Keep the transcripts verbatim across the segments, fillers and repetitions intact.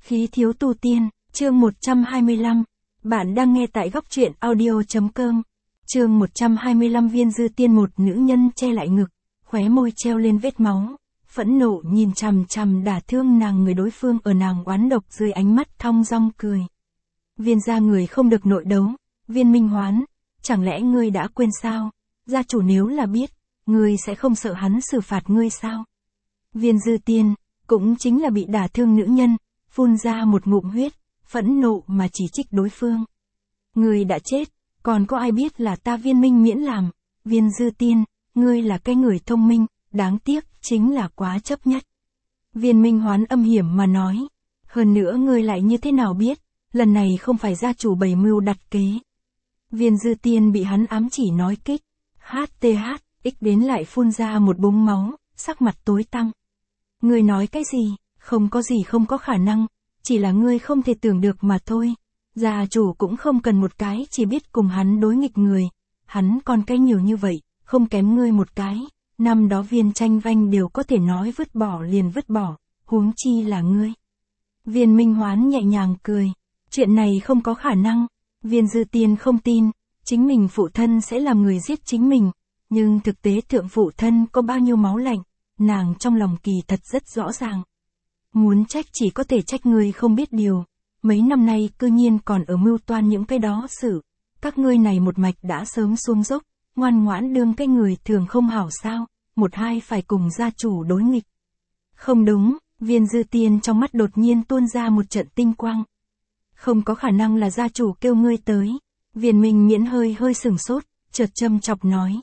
Khí thiếu tu tiên, chương một trăm hai mươi lăm. Bạn đang nghe tại góc truyện audio.com. Chương một trăm hai mươi lăm. Viên Dư Tiên. Một nữ nhân che lại ngực, khóe môi treo lên vết máu, phẫn nộ nhìn chằm chằm đả thương nàng người đối phương ở nàng oán độc dưới ánh mắt thong dong cười. Viên gia người không được nội đấu, Viên Minh Hoán, chẳng lẽ ngươi đã quên sao? Gia chủ nếu là biết, ngươi sẽ không sợ hắn xử phạt ngươi sao? Viên Dư Tiên, cũng chính là bị đả thương nữ nhân, phun ra một ngụm huyết, phẫn nộ mà chỉ trích đối phương. Ngươi đã chết, còn có ai biết là ta Viên Minh Miễn làm? Viên Dư Tiên, ngươi là cái người thông minh, đáng tiếc chính là quá chấp nhất. Viên Minh Hoán âm hiểm mà nói, hơn nữa ngươi lại như thế nào biết, lần này không phải gia chủ bày mưu đặt kế. Viên Dư Tiên bị hắn ám chỉ nói kích, hth, ích đến lại phun ra một búng máu, sắc mặt tối tăm. Ngươi nói cái gì? Không có gì không có khả năng, chỉ là ngươi không thể tưởng được mà thôi. Gia chủ cũng không cần một cái chỉ biết cùng hắn đối nghịch người. Hắn còn cái nhiều như vậy, không kém ngươi một cái. Năm đó Viên Tranh Vanh đều có thể nói vứt bỏ liền vứt bỏ, huống chi là ngươi. Viên Minh Hoán nhẹ nhàng cười, chuyện này không có khả năng. Viên Dư Tiên không tin, chính mình phụ thân sẽ làm người giết chính mình. Nhưng thực tế thượng phụ thân có bao nhiêu máu lạnh, nàng trong lòng kỳ thật rất rõ ràng. Muốn trách chỉ có thể trách ngươi không biết điều. Mấy năm nay cư nhiên còn ở mưu toan những cái đó sự. Các ngươi này một mạch đã sớm xuống dốc, ngoan ngoãn đương cái người thường không hảo sao, một hai phải cùng gia chủ đối nghịch. Không đúng, Viên Dư Tiên trong mắt đột nhiên tuôn ra một trận tinh quang. Không có khả năng là gia chủ kêu ngươi tới. Viên Minh Miễn hơi hơi sửng sốt, chợt châm chọc nói.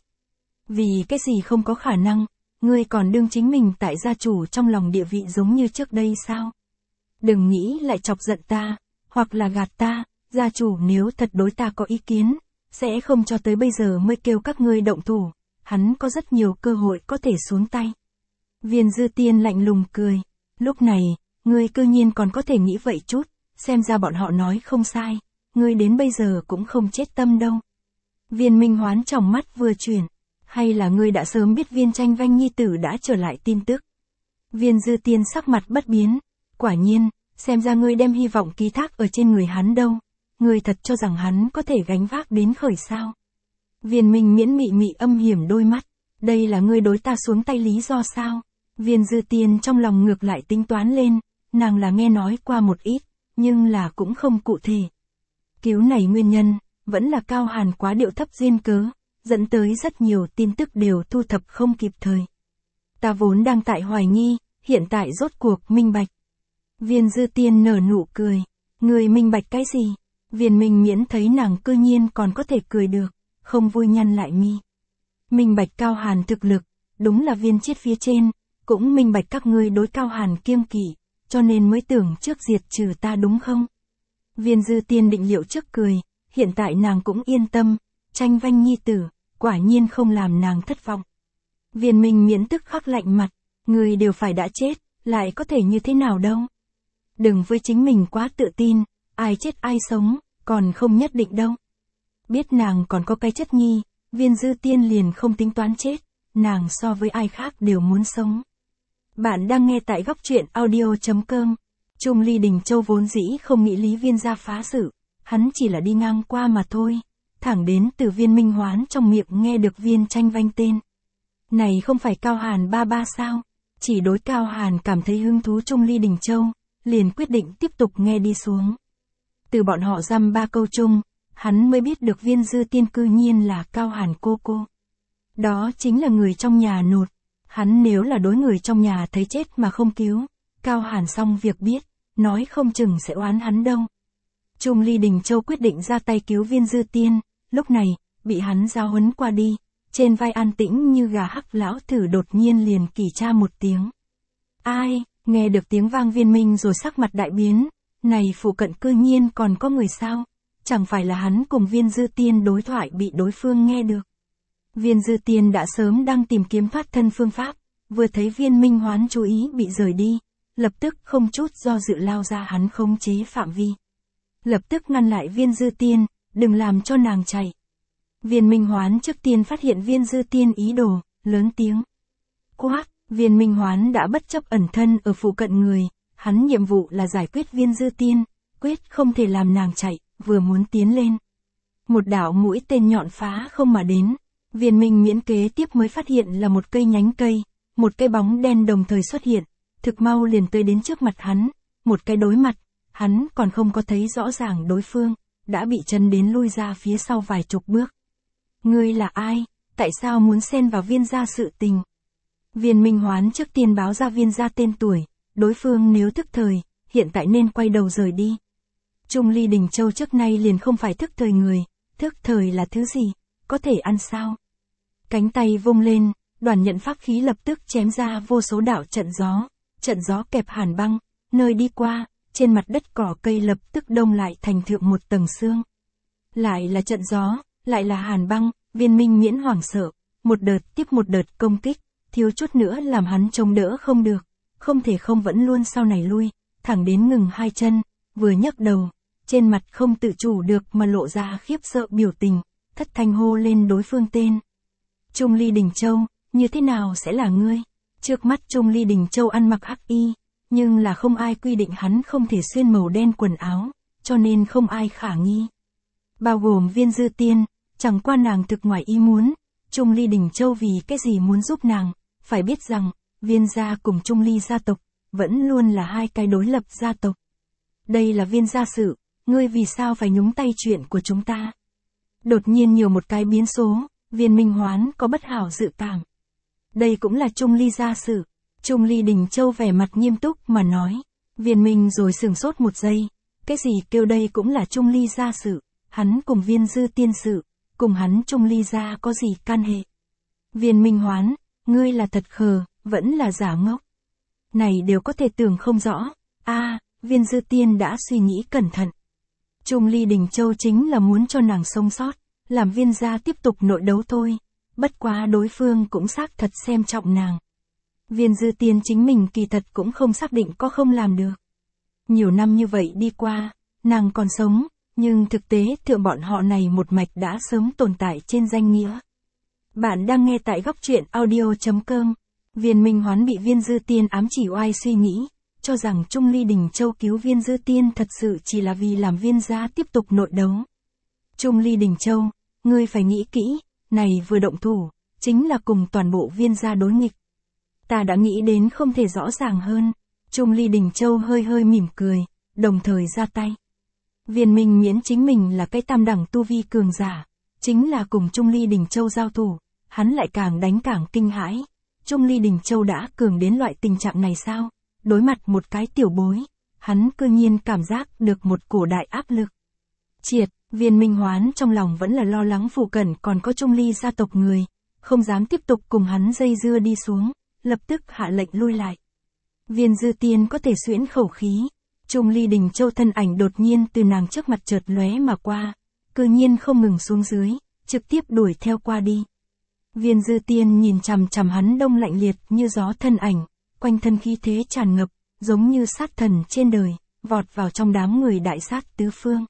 Vì cái gì không có khả năng, ngươi còn đương chính mình tại gia chủ trong lòng địa vị giống như trước đây sao? Đừng nghĩ lại chọc giận ta, hoặc là gạt ta, gia chủ nếu thật đối ta có ý kiến, sẽ không cho tới bây giờ mới kêu các ngươi động thủ, hắn có rất nhiều cơ hội có thể xuống tay. Viên Dư Tiên lạnh lùng cười, lúc này, ngươi cư nhiên còn có thể nghĩ vậy chút, xem ra bọn họ nói không sai, ngươi đến bây giờ cũng không chết tâm đâu. Viên Minh Hoán trong mắt vừa chuyển, hay là ngươi đã sớm biết Viên Tranh Vanh nhi tử đã trở lại tin tức? Viên Dư Tiên sắc mặt bất biến, quả nhiên, xem ra ngươi đem hy vọng ký thác ở trên người hắn đâu, ngươi thật cho rằng hắn có thể gánh vác đến khởi sao? Viên Minh Miễn mị mị âm hiểm đôi mắt, đây là ngươi đối ta xuống tay lý do sao? Viên Dư Tiên trong lòng ngược lại tính toán lên, nàng là nghe nói qua một ít, nhưng là cũng không cụ thể. Cứu này nguyên nhân, vẫn là Cao Hàn quá điệu thấp duyên cớ, dẫn tới rất nhiều tin tức đều thu thập không kịp thời. Ta vốn đang tại hoài nghi, hiện tại rốt cuộc minh bạch. Viên Dư Tiên nở nụ cười, người minh bạch cái gì? Viên Minh Miễn thấy nàng cư nhiên còn có thể cười được, không vui nhăn lại mi. Minh bạch Cao Hàn thực lực, đúng là Viên Chiết phía trên, cũng minh bạch các ngươi đối Cao Hàn kiêng kỵ, cho nên mới tưởng trước diệt trừ ta đúng không? Viên Dư Tiên định liệu trước cười, hiện tại nàng cũng yên tâm, Tranh Vanh nhi tử, quả nhiên không làm nàng thất vọng. Viên Minh Miễn tức khắc lạnh mặt, người đều phải đã chết, lại có thể như thế nào đâu? Đừng với chính mình quá tự tin, ai chết ai sống, còn không nhất định đâu. Biết nàng còn có cái chất nhi, Viên Dư Tiên liền không tính toán chết, nàng so với ai khác đều muốn sống. Bạn đang nghe tại góc truyện audio.com. Trung Ly Đình Châu vốn dĩ không nghĩ Lý Viên gia phá sự, hắn chỉ là đi ngang qua mà thôi, thẳng đến từ Viên Minh Hoán trong miệng nghe được Viên Tranh Vanh tên. Này không phải Cao Hàn ba ba sao? Chỉ đối Cao Hàn cảm thấy hứng thú Trung Ly Đình Châu, liền quyết định tiếp tục nghe đi xuống. Từ bọn họ dăm ba câu chung, hắn mới biết được Viên Dư Tiên cư nhiên là Cao Hàn cô cô. Đó chính là người trong nhà nột. Hắn nếu là đối người trong nhà thấy chết mà không cứu, Cao Hàn xong việc biết, nói không chừng sẽ oán hắn đâu. Trung Ly Đình Châu quyết định ra tay cứu Viên Dư Tiên, lúc này, bị hắn giao huấn qua đi, trên vai an tĩnh như gà hắc lão thử đột nhiên liền kỳ tra một tiếng. Ai, nghe được tiếng vang Viên Minh rồi sắc mặt đại biến, này phụ cận cư nhiên còn có người sao, chẳng phải là hắn cùng Viên Dư Tiên đối thoại bị đối phương nghe được. Viên Dư Tiên đã sớm đang tìm kiếm thoát thân phương pháp, vừa thấy Viên Minh Hoán chú ý bị rời đi, lập tức không chút do dự lao ra hắn khống chế phạm vi. Lập tức ngăn lại Viên Dư Tiên, đừng làm cho nàng chạy. Viên Minh Hoán trước tiên phát hiện Viên Dư Tiên ý đồ, lớn tiếng. Quát, Viên Minh Hoán đã bất chấp ẩn thân ở phụ cận người, Hắn nhiệm vụ là giải quyết Viên Dư Tiên, quyết không thể làm nàng chạy, vừa muốn tiến lên. Một đạo mũi tên nhọn phá không mà đến, Viên Minh Miễn kế tiếp mới phát hiện là một cây nhánh cây, một cái bóng đen đồng thời xuất hiện, thực mau liền tới đến trước mặt hắn, một cái đối mặt, hắn còn không có thấy rõ ràng đối phương, đã bị chân đến lui ra phía sau vài chục bước. Ngươi là ai, tại sao muốn xen vào Viên gia sự tình? Viên Minh Hoán trước tiên báo ra Viên gia tên tuổi, đối phương nếu thức thời, hiện tại nên quay đầu rời đi. Trung Ly Đình Châu trước nay liền không phải thức thời người, thức thời là thứ gì, có thể ăn sao? Cánh tay vung lên, đoàn nhận pháp khí lập tức chém ra vô số đạo trận gió, trận gió kẹp hàn băng, nơi đi qua, trên mặt đất cỏ cây lập tức đông lại thành thượng một tầng sương. Lại là trận gió, lại là hàn băng, Viên Minh Miễn hoảng sợ, một đợt tiếp một đợt công kích, thiếu chút nữa làm hắn chống đỡ không được, không thể không vẫn luôn sau này lui, thẳng đến ngừng hai chân, vừa nhấc đầu, trên mặt không tự chủ được mà lộ ra khiếp sợ biểu tình, thất thanh hô lên đối phương tên. Trung Ly Đình Châu, như thế nào sẽ là ngươi? Trước mắt Trung Ly Đình Châu ăn mặc hắc y, nhưng là không ai quy định hắn không thể xuyên màu đen quần áo, cho nên không ai khả nghi. Bao gồm Viên Dư Tiên, chẳng qua nàng thực ngoài ý muốn, Trung Ly Đình Châu vì cái gì muốn giúp nàng, phải biết rằng, Viên gia cùng Trung Ly gia tộc, vẫn luôn là hai cái đối lập gia tộc. Đây là Viên gia sự, ngươi vì sao phải nhúng tay chuyện của chúng ta? Đột nhiên nhiều một cái biến số, Viên Minh Hoán có bất hảo dự cảm. Đây cũng là Trung Ly gia sự. Trung Ly Đình Châu vẻ mặt nghiêm túc mà nói. Viên Minh rồi sửng sốt một giây. Cái gì kêu đây cũng là Trung Ly gia sự. Hắn cùng Viên Dư Tiên sự. Cùng hắn Trung Ly gia có gì can hệ? Viên Minh Hoán, ngươi là thật khờ, vẫn là giả ngốc. Này đều có thể tưởng không rõ. A, à, Viên Dư Tiên đã suy nghĩ cẩn thận. Trung Ly Đình Châu chính là muốn cho nàng sống sót, làm Viên gia tiếp tục nội đấu thôi. Bất quá đối phương cũng xác thật xem trọng nàng. Viên Dư Tiên chính mình kỳ thật cũng không xác định có không làm được. Nhiều năm như vậy đi qua, nàng còn sống, nhưng thực tế thượng bọn họ này một mạch đã sớm tồn tại trên danh nghĩa. Bạn đang nghe tại góc truyện audio chấm com. Viên Minh Hoán bị Viên Dư Tiên ám chỉ oai suy nghĩ, cho rằng Trung Ly Đình Châu cứu Viên Dư Tiên thật sự chỉ là vì làm Viên gia tiếp tục nội đấu. Trung Ly Đình Châu, ngươi phải nghĩ kỹ, này vừa động thủ, chính là cùng toàn bộ Viên gia đối nghịch. Ta đã nghĩ đến không thể rõ ràng hơn. Trung Ly Đình Châu hơi hơi mỉm cười, đồng thời ra tay. Viên Minh Miễn chính mình là cái tam đẳng tu vi cường giả, chính là cùng Trung Ly Đình Châu giao thủ, hắn lại càng đánh càng kinh hãi. Trung Ly Đình Châu đã cường đến loại tình trạng này sao? Đối mặt một cái tiểu bối, hắn cư nhiên cảm giác được một cổ đại áp lực. Triệt, Viên Minh Hoán trong lòng vẫn là lo lắng phụ cận còn có Trung Ly gia tộc người, không dám tiếp tục cùng hắn dây dưa đi xuống, lập tức hạ lệnh lui lại. Viên Dư Tiên có thể xuyễn khẩu khí, Trung Ly Đình Châu thân ảnh đột nhiên từ nàng trước mặt chợt lóe mà qua, cư nhiên không ngừng xuống dưới, trực tiếp đuổi theo qua đi. Viên Dư Tiên nhìn chằm chằm hắn đông lạnh liệt như gió thân ảnh, quanh thân khí thế tràn ngập, giống như sát thần trên đời, vọt vào trong đám người đại sát tứ phương.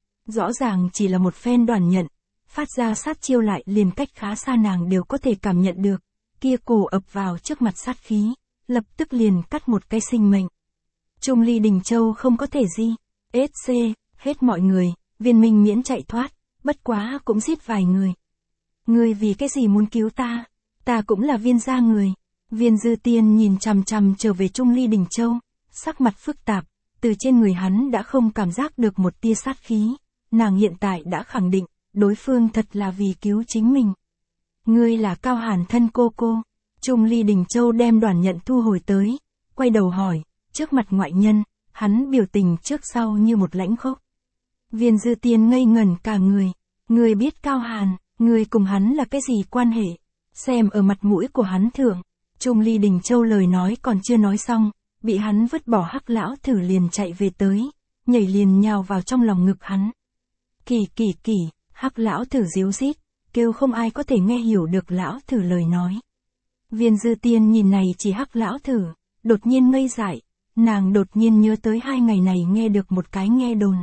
Rõ ràng chỉ là một phen đoàn nhận, phát ra sát chiêu lại liền cách khá xa nàng đều có thể cảm nhận được, kia cổ ập vào trước mặt sát khí, lập tức liền cắt một cái sinh mệnh. Trung Ly Đình Châu không có thể gì, ét xê, hết mọi người, Viên Minh Miễn chạy thoát, bất quá cũng giết vài người. Ngươi vì cái gì muốn cứu ta? Ta cũng là Viên gia người. Viên Dư Tiên nhìn chằm chằm trở về Trung Ly Đình Châu, sắc mặt phức tạp, từ trên người hắn đã không cảm giác được một tia sát khí, nàng hiện tại đã khẳng định, đối phương thật là vì cứu chính mình. Ngươi là Cao Hàn thân cô cô. Trung Ly Đình Châu đem đoàn nhận thu hồi tới, quay đầu hỏi, trước mặt ngoại nhân, hắn biểu tình trước sau như một lãnh khốc. Viên Dư Tiên ngây ngẩn cả người, ngươi biết Cao Hàn, ngươi cùng hắn là cái gì quan hệ? Xem ở mặt mũi của hắn thượng. Trung Ly Đình Châu lời nói còn chưa nói xong, bị hắn vứt bỏ Hắc lão thử liền chạy về tới, nhảy liền nhào vào trong lòng ngực hắn. Kỳ kỳ kỳ, Hắc lão thử díu rít, kêu không ai có thể nghe hiểu được lão thử lời nói. Viên Dư Tiên nhìn này chỉ Hắc lão thử, đột nhiên ngây dại, nàng đột nhiên nhớ tới hai ngày này nghe được một cái nghe đồn.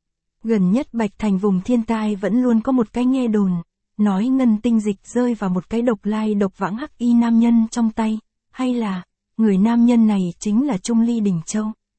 Gần nhất Bạch Thành vùng thiên tai vẫn luôn có một cái nghe đồn, nói ngân tinh dịch rơi vào một cái độc lai độc vãng hắc y nam nhân trong tay, hay là, người nam nhân này chính là Trung Ly Đình Châu.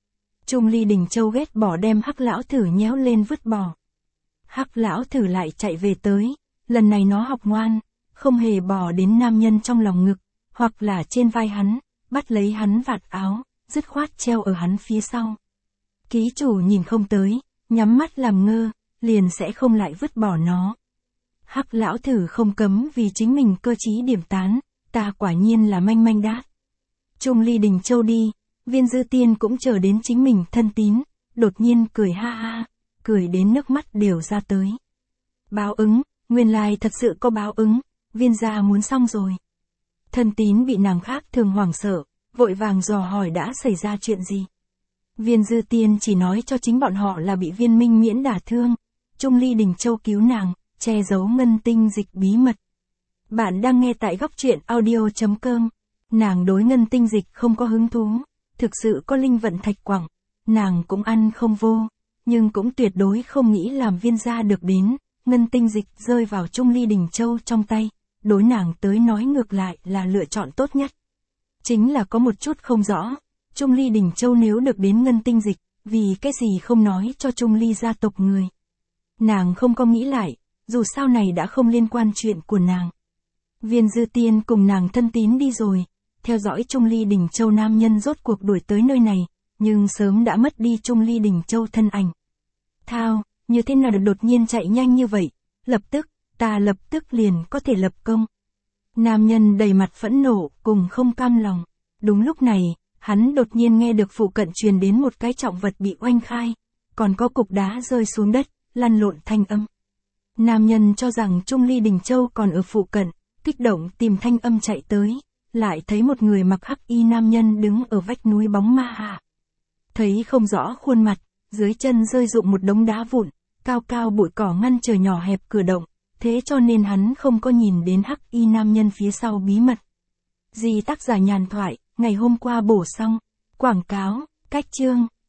Trung Ly Đình Châu ghét bỏ đem Hắc lão thử nhéo lên vứt bỏ. Hắc lão thử lại chạy về tới, lần này nó học ngoan, không hề bỏ đến nam nhân trong lòng ngực, hoặc là trên vai hắn, bắt lấy hắn vạt áo, dứt khoát treo ở hắn phía sau. Ký chủ nhìn không tới, nhắm mắt làm ngơ, liền sẽ không lại vứt bỏ nó. Hắc lão thử không cấm vì chính mình cơ trí điểm tán, ta quả nhiên là manh manh đát. Trung Ly Đình Châu đi, Viên Dư Tiên cũng chờ đến chính mình thân tín, đột nhiên cười ha ha, cười đến nước mắt đều ra tới. Báo ứng, nguyên lai thật sự có báo ứng, Viên gia muốn xong rồi. Thân tín bị nàng khác thường hoảng sợ, vội vàng dò hỏi đã xảy ra chuyện gì. Viên Dư Tiên chỉ nói cho chính bọn họ là bị Viên Minh Miễn đả thương, Trung Ly Đình Châu cứu nàng, che giấu ngân tinh dịch bí mật. Bạn đang nghe tại góc truyện audio chấm com. Nàng đối ngân tinh dịch không có hứng thú, thực sự có linh vận thạch quặng, nàng cũng ăn không vô, nhưng cũng tuyệt đối không nghĩ làm Viên gia được đến, ngân tinh dịch rơi vào Trung Ly Đình Châu trong tay, đối nàng tới nói ngược lại là lựa chọn tốt nhất. Chính là có một chút không rõ, Trung Ly Đình Châu nếu được đến ngân tinh dịch, vì cái gì không nói cho Trung Ly gia tộc người. Nàng không có nghĩ lại, dù sao này đã không liên quan chuyện của nàng. Viên Dư Tiên cùng nàng thân tín đi rồi, theo dõi Trung Ly Đình Châu nam nhân rốt cuộc đuổi tới nơi này, nhưng sớm đã mất đi Trung Ly Đình Châu thân ảnh. Thao, như thế nào đột nhiên chạy nhanh như vậy, lập tức, ta lập tức liền có thể lập công. Nam nhân đầy mặt phẫn nộ, cùng không cam lòng. Đúng lúc này, hắn đột nhiên nghe được phụ cận truyền đến một cái trọng vật bị oanh khai, còn có cục đá rơi xuống đất, lăn lộn thanh âm. Nam nhân cho rằng Trung Ly Đình Châu còn ở phụ cận, kích động tìm thanh âm chạy tới, lại thấy một người mặc hắc y nam nhân đứng ở vách núi bóng ma hạ. Thấy không rõ khuôn mặt, dưới chân rơi rụng một đống đá vụn, cao cao bụi cỏ ngăn trở nhỏ hẹp cửa động, thế cho nên hắn không có nhìn đến hắc y nam nhân phía sau bí mật. Gì tác giả nhàn thoại, ngày hôm qua bổ xong, quảng cáo, cách chương.